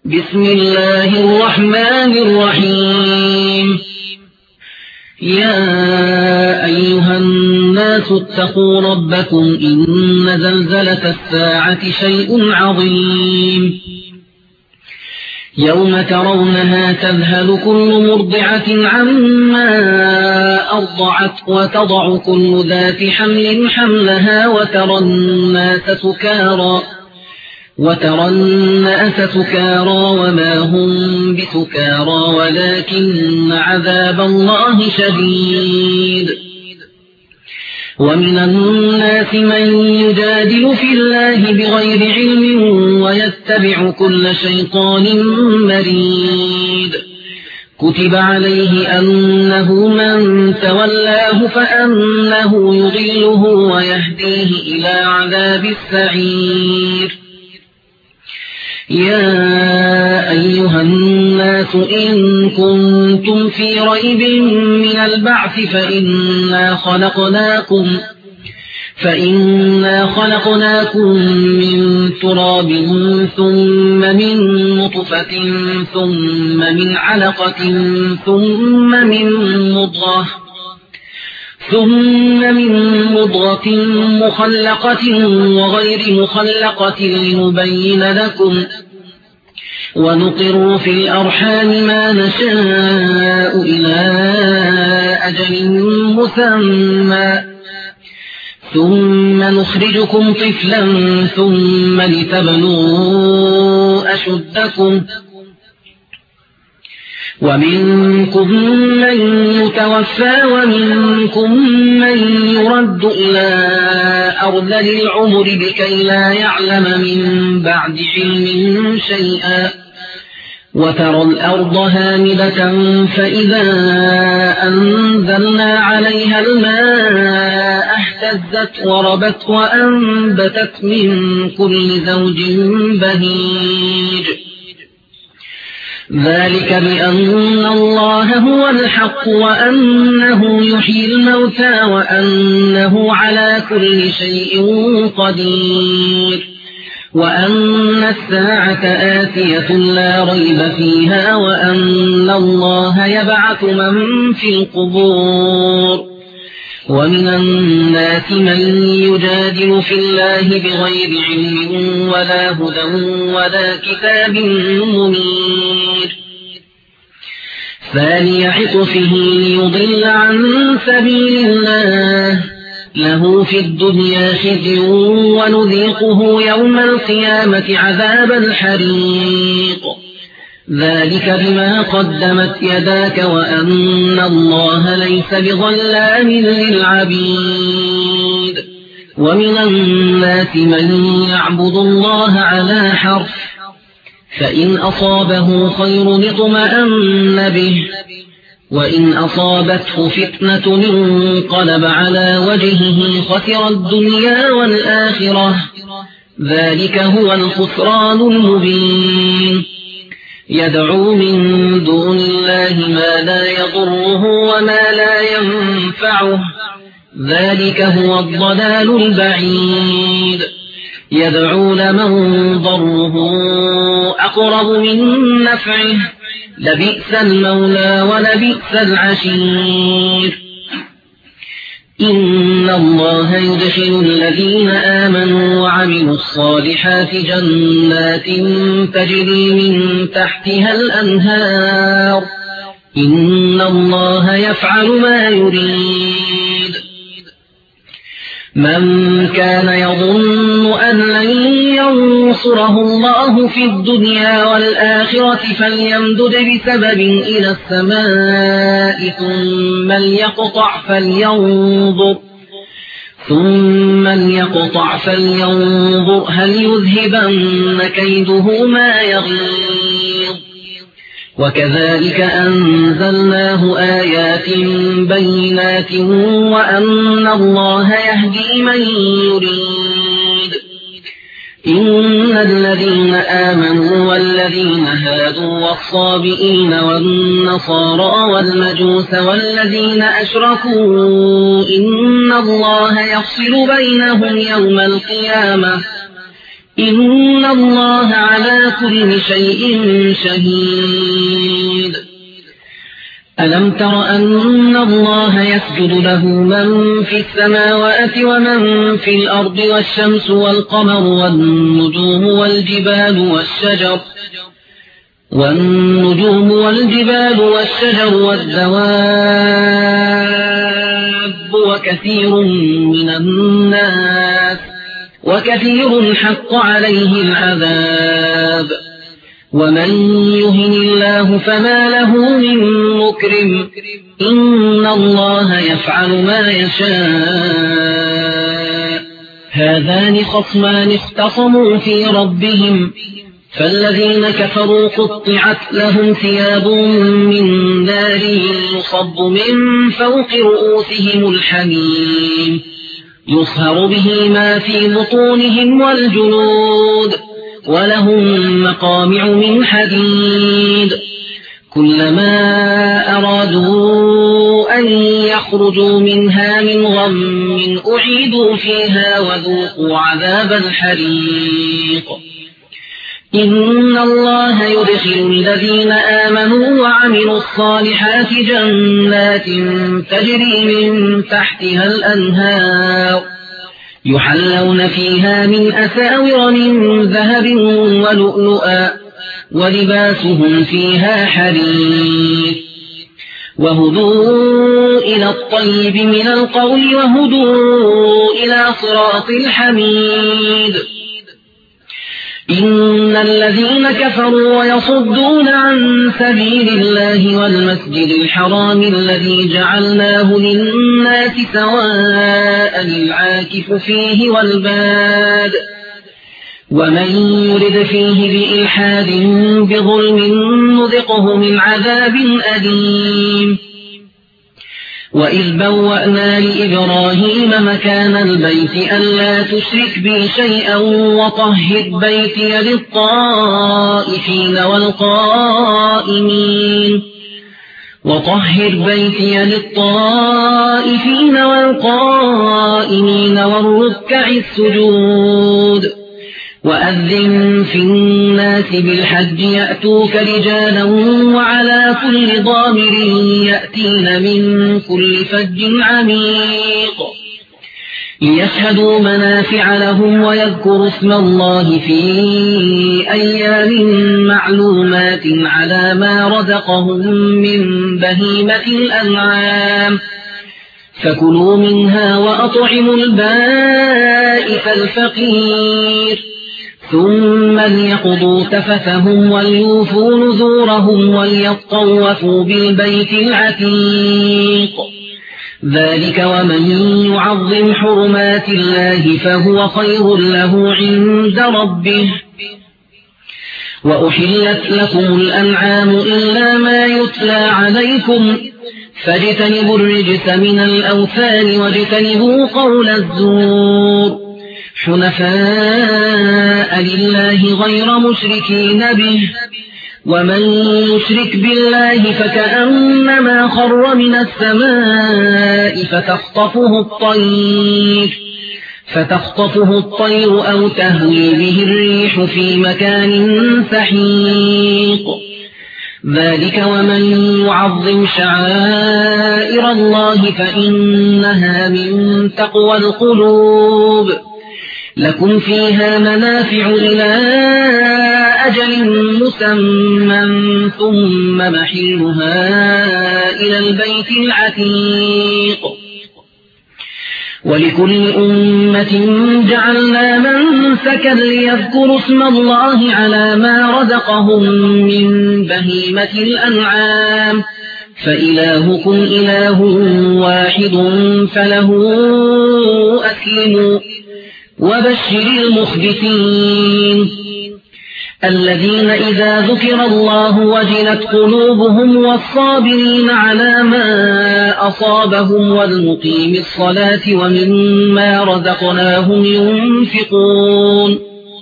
بسم الله الرحمن الرحيم. يا أيها الناس اتقوا ربكم إن زلزلة الساعة شيء عظيم يوم ترونها تذهل كل مرضعة عما أرضعت وتضع كل ذات حمل حملها وترى الناس سكارى وما هم بسكارى ولكن عذاب الله شديد. ومن الناس من يجادل في الله بغير علم ويتبع كل شيطان مريد. كتب عليه أنه من تولاه فأنه يضله ويهديه إلى عذاب السعير. يا أيها الناس إن كنتم في ريب من البعث فإنا خلقناكم من تراب ثم من نطفة ثم من علقة ثم من مضغة مخلقة وغير مخلقة لنبين لكم ونقر في الأرحام ما نشاء إلى أجل مسمى ثم نخرجكم طفلا ثم لتبلغوا أشدكم ومنكم من يتوفى ومنكم من يرد إلى أرذل العمر لكي لا يعلم من بعد علم شيئا. وترى الأرض هامدة فإذا أنزلنا عليها الماء اهتزت وربت وأنبتت من كل زوج بهيج. ذلك بأن الله هو الحق وأنه يحيي الموتى وأنه على كل شيء قدير وأن الساعة آتية لا ريب فيها وأن الله يبعث من في القبور. ومن الناس من يجادل في الله بغير علم ولا هدى ولا كتاب منير. ثاني عطفه ليضل عن سبيل الله له في الدنيا خزي ونذيقه يوم القيامة عذاب الحريق. ذلك بما قدمت يداك وأن الله ليس بظلام للعبيد. ومن الناس من يعبد الله على حرف فإن أصابه خير اطمأن به وإن أصابته فتنة انقلب على وجهه خسر الدنيا والآخرة. ذلك هو الخسران المبين. يدعو من دون الله ما لا يضره وما لا ينفعه ذلك هو الضلال البعيد. يدعو لمن ضره أقرب من نفعه لبئس المولى ولبئس العشير. إن الله يدخل الذين آمنوا وعملوا الصالحات جنات تجري من تحتها الأنهار. إن الله يفعل ما يريد. من كان يظن أن لن ينصره الله في الدنيا والآخرة فليمدد بسبب إلى السماء ثم ليقطع فلينظر هل يذهبن كيده ما يغيظ. وكذلك أنزلناه آيات بينات وأن الله يهدي من يريد. إن الذين آمنوا والذين هادوا والصابئين والنصارى والمجوس والذين أشركوا إن الله يفصل بينهم يوم القيامة إن الله على كل شيء شهيد ألم تر أن الله يسجد له من في السماوات ومن في الأرض والشمس والقمر والنجوم والجبال والدواب وكثير حق عليه العذاب ومن يهن الله فما له من مكرم إن الله يفعل ما يشاء هذان خصمان اختصموا في ربهم فالذين كفروا قطعت لهم ثياب من نار يصب من فوق رؤوسهم الحميم يصهر به ما في بطونهم والجلود ولهم مقامع من حديد كلما أرادوا أن يخرجوا منها من غم أعيدوا فيها وذوقوا عذاب الحريق إن الله يدخل الذين آمنوا وعملوا الصالحات جنات تجري من تحتها الأنهار يحلون فيها من أساور من ذهب ولؤلؤا ولباسهم فيها حرير وهدوا إلى الطيب من القول وهدوا إلى صراط الحميد إن الذين كفروا ويصدون عن سبيل الله والمسجد الحرام الذي جعلناه للناس سواء العاكف فيه والباد ومن يرد فيه بإلحاد بظلم نذقه من عذاب أليم وإذ بوأنا لإبراهيم مكان البيت ألا تشرك بي شيئا وطهر بيتي للطائفين والقائمين والركع السجود وأذن في الناس بالحج يأتوك رجالا وعلى كل ضامر يأتين من كل فج عميق ليشهدوا منافع لهم ويذكروا اسم الله في أيام معلومات على ما رزقهم من بهيمة الأنعام فكلوا منها وأطعموا البائس الفقير ثم ليقضوا تفثهم وليوفوا نذورهم وليطوفوا بالبيت العتيق ذلك ومن يعظم حرمات الله فهو خير له عند ربه وأحلت لكم الأنعام إلا ما يتلى عليكم فاجتنبوا الرجس من الأوثان واجتنبوا قول الزور حنفاء لله غير مشركين به ومن يشرك بالله فكأنما خر من السماء فتخطفه الطير أو تهوي به الريح في مكان سحيق ذلك ومن يعظم شعائر الله فإنها من تقوى القلوب لكم فيها منافع إلى أجل مسمى ثم محلها إلى البيت العتيق ولكل أمة جعلنا منسكا ليذكروا اسم الله على ما رزقهم من بهيمة الأنعام فإلهكم إله واحد فله أسلموا وبشر المخبتين الذين إذا ذكر الله وجلت قلوبهم والصابرين على ما أصابهم والمقيم الصلاة ومما رزقناهم ينفقون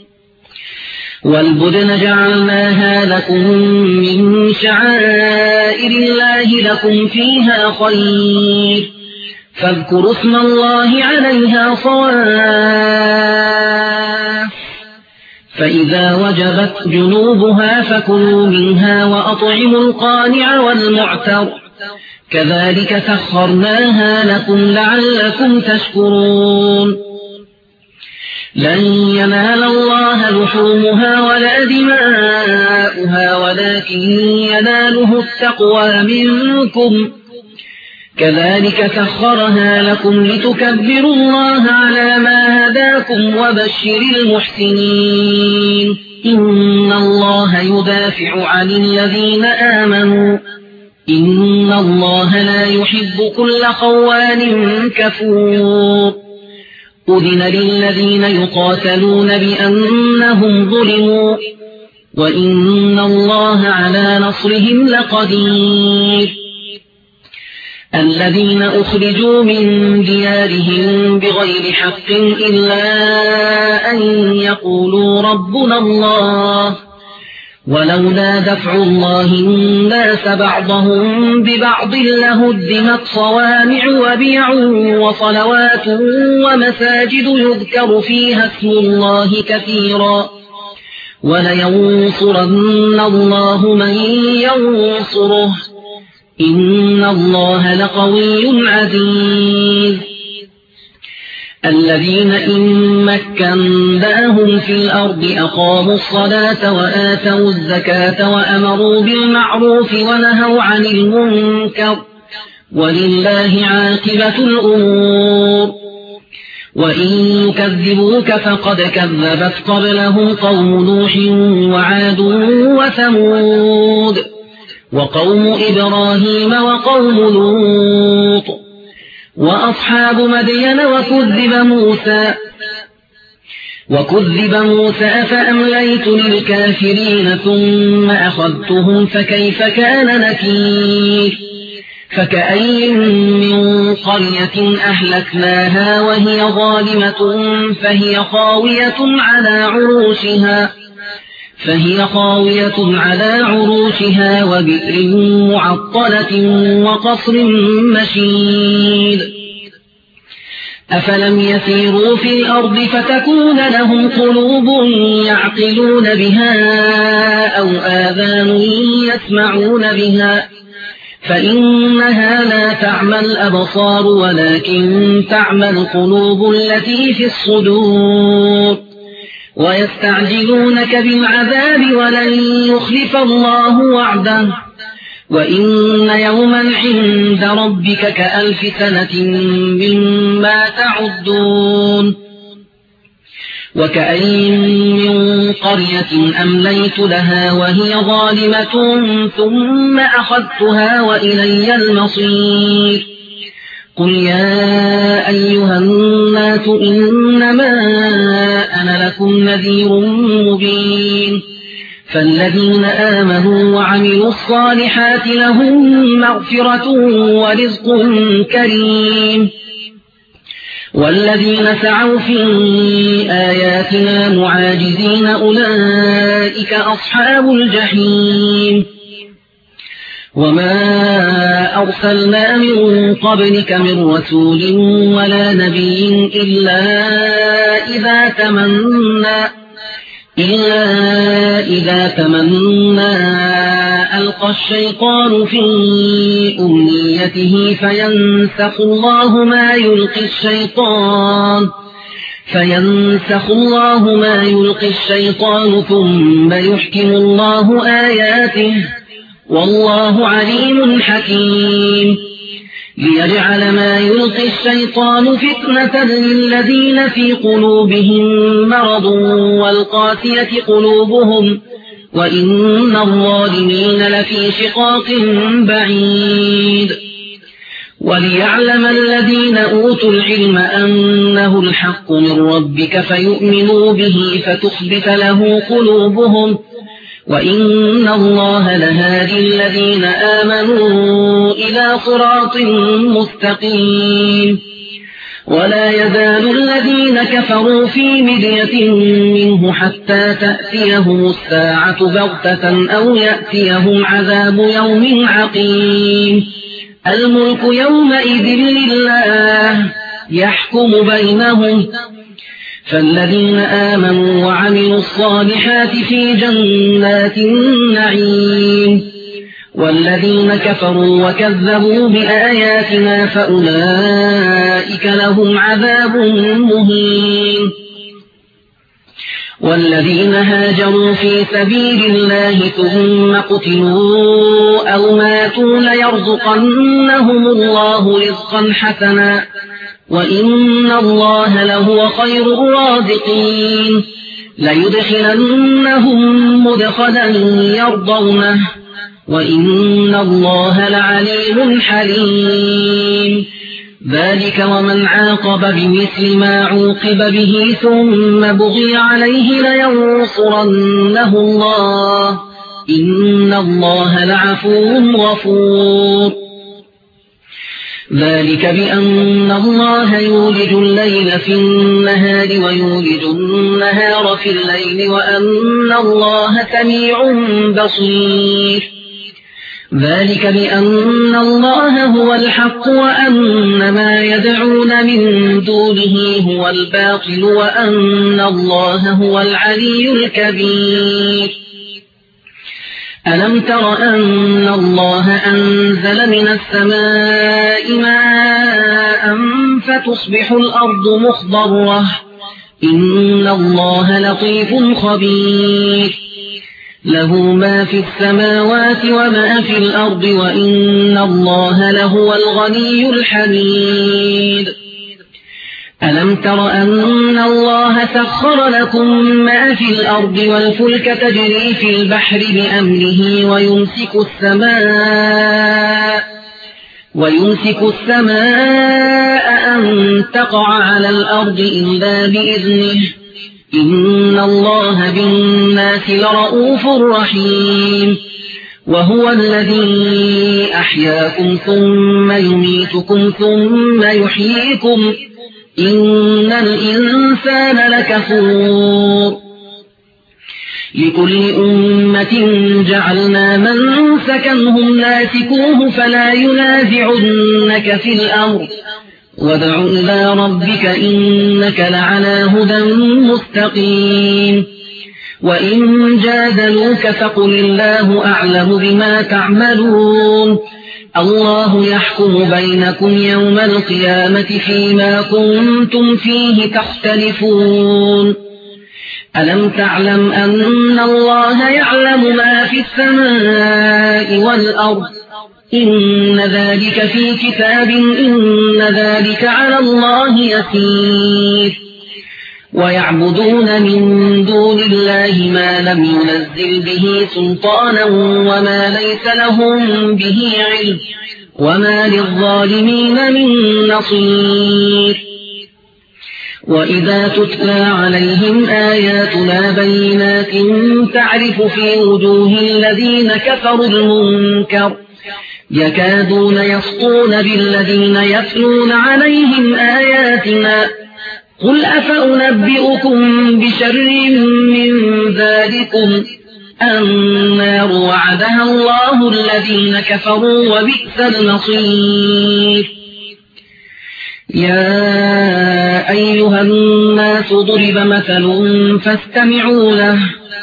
والبدن جعلناها لكم من شعائر الله لكم فيها خير فاذكروا اسم الله عليها صواف فإذا وجبت جنوبها فكلوا منها وأطعموا القانع والمعتر كذلك سخرناها لكم لعلكم تشكرون لن ينال الله لحومها ولا دماؤها ولكن يناله التقوى منكم كذلك سخرها لكم لتكبروا الله على ما هداكم وبشر المحسنين إن الله يدافع عن الذين آمنوا إن الله لا يحب كل خوان كفور أذن للذين يقاتلون بأنهم ظلموا وإن الله على نصرهم لقدير الذين أخرجوا من ديارهم بغير حق إلا أن يقولوا ربنا الله ولولا دفع الله الناس بعضهم ببعض لهدمت صوامع وبيع وصلوات ومساجد يذكر فيها اسم الله كثيرا ولينصرن الله من ينصره إن الله لقوي عزيز الذين إن مكناهم في الأرض أقاموا الصلاة وآتوا الزكاة وأمروا بالمعروف ونهوا عن المنكر ولله عاقبة الأمور وإن يكذبوك فقد كذبت قبلهم قوم نوح وعاد وثمود وقوم إبراهيم وقوم لوط وأصحاب مدين وكذب موسى فأمليت للكافرين ثم أخذتهم فكيف كان نكير فكأي من قرية أهلكناها وهي ظالمة فهي خاوية على عروشها وبئر معطلة وقصر مشيد أفلم يسيروا في الأرض فتكون لهم قلوب يعقلون بها أو آذان يسمعون بها فإنها لا تعمى الأبصار ولكن تعمى القلوب التي في الصدور ويستعجلونك بالعذاب ولن يخلف الله وعده وإن يوما عند ربك كألف سنة مما تعدون وكأي من قرية أمليت لها وهي ظالمة ثم أخذتها وإلي المصير قل يا أيها الناس إنما أنا لكم نذير مبين فالذين آمنوا وعملوا الصالحات لهم مغفرة ورزق كريم والذين سعوا في آياتنا معاجزين أولئك أصحاب الجحيم وما أرسلنا من قبلك من رسول ولا نبي إلا إذا تمنى ألقى الشيطان في أمنيته فينسخ الله ما يلقي الشيطان ثم يحكم الله آياته والله عليم حكيم ليجعل ما يلقي الشيطان فتنة للذين في قلوبهم مرض والقاسية قلوبهم وإن الظالمين لفي شقاق بعيد وليعلم الذين أوتوا العلم أنه الحق من ربك فيؤمنوا به فتخبت له قلوبهم وإن الله لهادي الذين آمنوا إلى صراط مستقيم ولا يزال الذين كفروا في مرية منه حتى تأتيهم الساعة بغتة أو يأتيهم عذاب يوم عقيم الملك يومئذ لله يحكم بينهم فالذين آمنوا وعملوا الصالحات في جنات النعيم والذين كفروا وكذبوا بآياتنا فأولئك لهم عذاب مهين والذين هاجروا في سبيل الله ثم قتلوا أو ماتوا ليرزقنهم الله رزقا حسنا وإن الله لهو خير الرازقين ليدخلنهم مدخلا يرضونه وإن الله لعليم حليم ذلك ومن عاقب بمثل ما عوقب به ثم بغي عليه لينصرنه الله إن الله لعفو غفور ذلك بأن الله يولج الليل في النهار ويولج النهار في الليل وأن الله سميع بصير ذلك بأن الله هو الحق وأن ما يدعون من دونه هو الباطل وأن الله هو العلي الكبير ألم تر أن الله أنزل من السماء ماء فتصبح الأرض مخضرة إن الله لطيف خبير له ما في السماوات وما في الأرض وإن الله لهو الغني الحميد ألم تر أن الله سخر لكم ما في الأرض والفلك تجري في البحر بأمره ويمسك السماء أن تقع على الأرض إلا بإذنه إن الله بالناس لرؤوف رحيم وهو الذي أحياكم ثم يميتكم ثم يحييكم إن الإنسان لكفور لكل أمة جعلنا منسكا هم ناسكوه فلا ينازعنك في الأمر وادع إلى ربك إنك لعلى هدى مستقيم وإن جادلوك فقل الله أعلم بما تعملون الله يحكم بينكم يوم القيامة فيما كنتم فيه تختلفون ألم تعلم أن الله يعلم ما في السماء والأرض إن ذلك في كتاب إن ذلك على الله يسير ويعبدون من دون الله ما لم ينزل به سلطانا وما ليس لهم به علم وما للظالمين من نصير وإذا تتلى عليهم آياتنا بينات تعرف في وجوه الذين كفروا المنكر يكادون يسطون بالذين يتلون عليهم آياتنا قل أفأنبئكم بشر من ذلكم النار وعدها الله الذين كفروا وبئس المصير يا أيها الناس ضرب مثل فاستمعوا له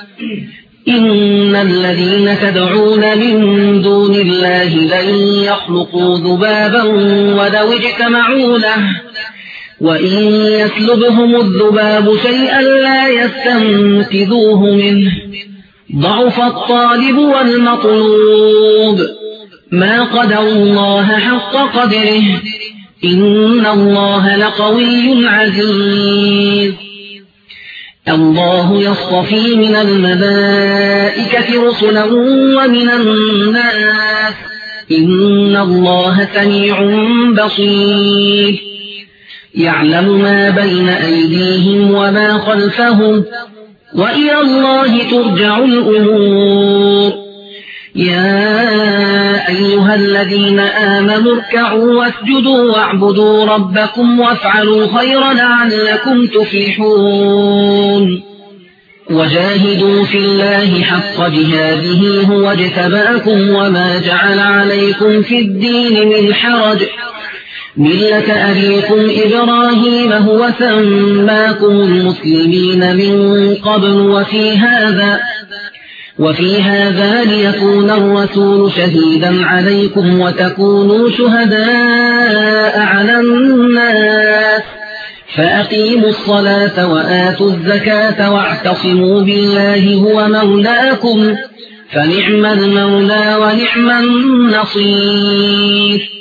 إن الذين تدعون من دون الله لن يخلقوا ذبابا ولو اجتمعوا له وإن يسلبهم الذباب شيئا لا يستنقذوه منه ضعف الطالب والمطلوب ما قدروا الله حق قدره إن الله لقوي عزيز الله يصطفي من الملائكة رسلا ومن الناس إن الله سميع بصير يعلم ما بين أيديهم وما خلفهم وإلى الله ترجع الأمور يا أيها الذين آمنوا اركعوا واسجدوا واعبدوا ربكم وافعلوا خيرا لعلكم تفلحون وجاهدوا في الله حق جهاده هو اجتباكم وما جعل عليكم في الدين من حرج ملة أبيكم إبراهيم هو سماكم المسلمين من قبل وفي هذا ليكون الرسول شهيدا عليكم وتكونوا شهداء على الناس فأقيموا الصلاة وآتوا الزكاة واعتصموا بالله هو مولاكم فنعم المولى ونعم النصير.